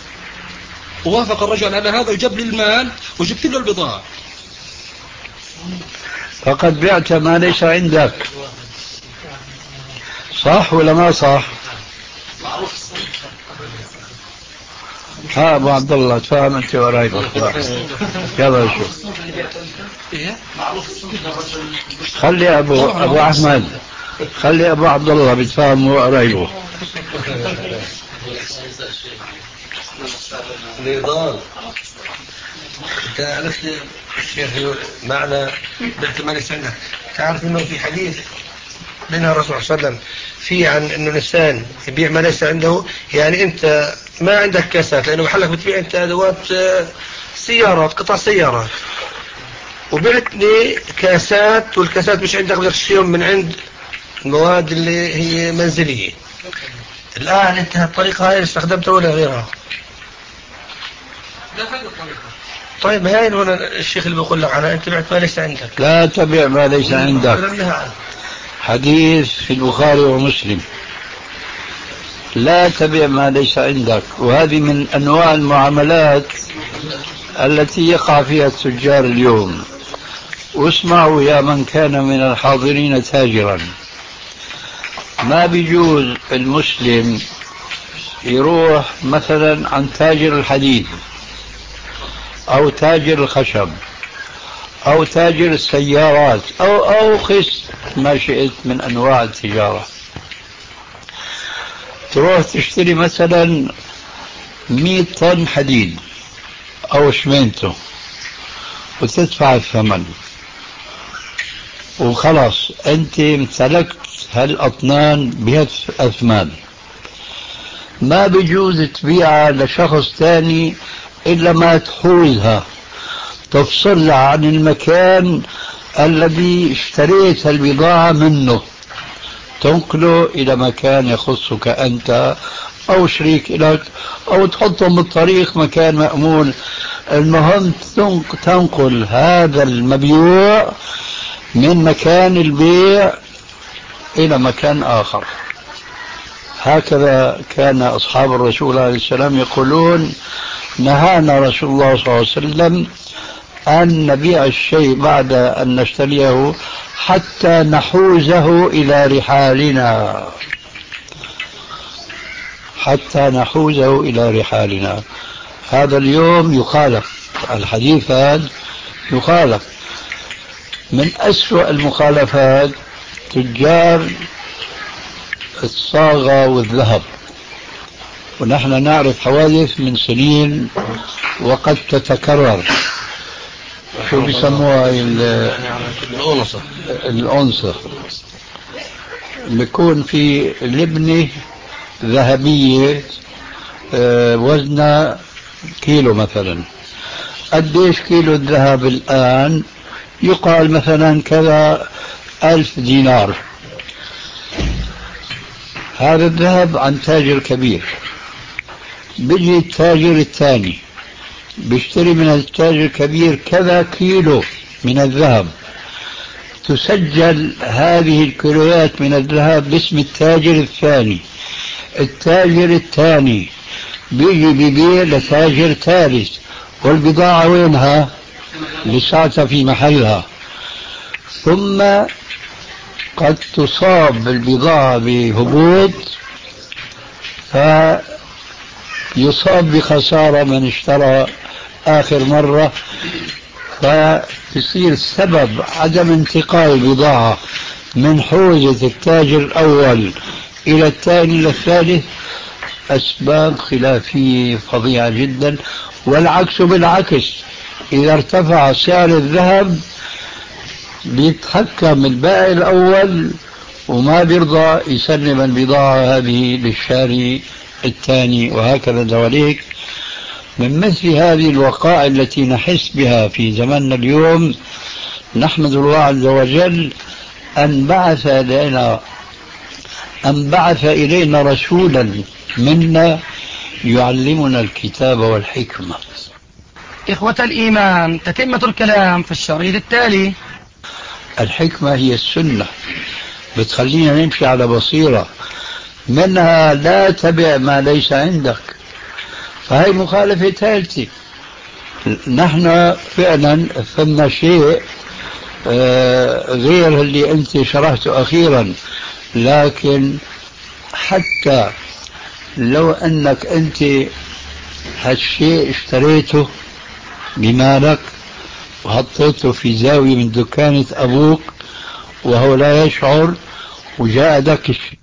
ووافق الرجل على هذا وجاب لي المال وجبت له البضاعة. فقد بعت ما ليس عندك. صح ولا ما صح؟ ها ابو عبد الله تفهم انت وراي بخبار. يلا شوف. خلي ابو ابو احمد، خلي ابو عبد الله بيتفاهم وقرايبه. نضال انت عرفت الشيخ معنى باحتمال السنة. تعرف انه في حديث منها الرسول صلى الله عليه وسلم في عن انه الانسان يبيع ما ليس عنده. يعني انت ما عندك كاسات لانه محلك بتبيع انت ادوات سيارات، قطع سيارات، وبعتني كاسات والكاسات مش عندك غير شيء من عند المواد اللي هي منزلية. الآن انت الطريقة هاي استخدمتها ولا غيرها؟ طيب هاي هنا الشيخ اللي بيقول لك عنها انت بعت ما ليس عندك. لا تبع ما ليس عندك. حديث في البخاري ومسلم. لا تبع ما ليس عندك، وهذه من أنواع المعاملات التي يقع فيها التجار اليوم. واسمعوا يا من كان من الحاضرين تاجرا، ما بيجوز المسلم يروح مثلا عن تاجر الحديد أو تاجر الخشب أو تاجر السيارات أو أو قس ما شئت من أنواع التجارة، تروح تشتري مثلا مئة طن حديد أو شمينته وتدفع الثمن وخلاص أنت امتلكت هالأطنان بهالأثمان. ما بيجوز تبيعها لشخص ثاني إلا ما تحوزها، تفصلها عن المكان الذي اشتريت البضاعة منه، تنقله إلى مكان يخصك أنت أو شريك لك، أو تحطهم بالطريق مكان مأمون. المهم تنقل هذا المبيوع من مكان البيع إلى مكان آخر. هكذا كان أصحاب الرسول عليه السلام يقولون: نهانا رسول الله صلى الله عليه وسلم أن نبيع الشيء بعد أن نشتريه حتى نحوزه إلى رحالنا، حتى نحوزه إلى رحالنا. هذا اليوم يخالف، الحديث هذا يخالف. من أسوأ المخالفات تجار الصاغة والذهب، ونحن نعرف حوادث من سنين وقد تتكرر. شو بيسموها؟ الأنصة. الأنصة بيكون في لبنة ذهبية وزنها كيلو مثلا. قديش كيلو الذهب الآن؟ يقال مثلا كذا ألف دينار. هذا الذهب عن تاجر كبير. بيجي التاجر الثاني بيشتري من التاجر الكبير كذا كيلو من الذهب، تسجل هذه الكيلوات من الذهب باسم التاجر الثاني. التاجر الثاني بيجي بيبيع لتاجر ثالث، والبضاعة وينها؟ لساتها في محلها. ثم قد تصاب البضاعة بهبوط فيصاب بخسارة من اشترى آخر مرة، فيصير سبب عدم انتقال البضاعة من حوزة التاجر الأول إلى الثاني إلى الثالث أسباب خلافية فظيعة جدا. والعكس بالعكس، إذا ارتفع سعر الذهب بيتحكم البائع الأول وما بيرضى يسلم البضاعة هذه للشاري الثاني، وهكذا دواليك. من مثل هذه الوقائع التي نحس بها في زماننا اليوم، نحمد الله عز وجل أن بعث إلينا أن بعث إلينا رسولا منا يعلمنا الكتاب والحكمة. إخوة الإيمان، تتمة الكلام في الشريط التالي. الحكمة هي السنة، بتخلينا نمشي على بصيرة. منها لا تبع ما ليس عندك، فهي مخالفة ثالثة. نحن فعلا فهمنا شيء آه غير اللي أنت شرحته أخيرا. لكن حتى لو أنك أنت هالشيء اشتريته بمالك وحطيته في زاوية من دكانة أبوك وهو لا يشعر، وجاء دكش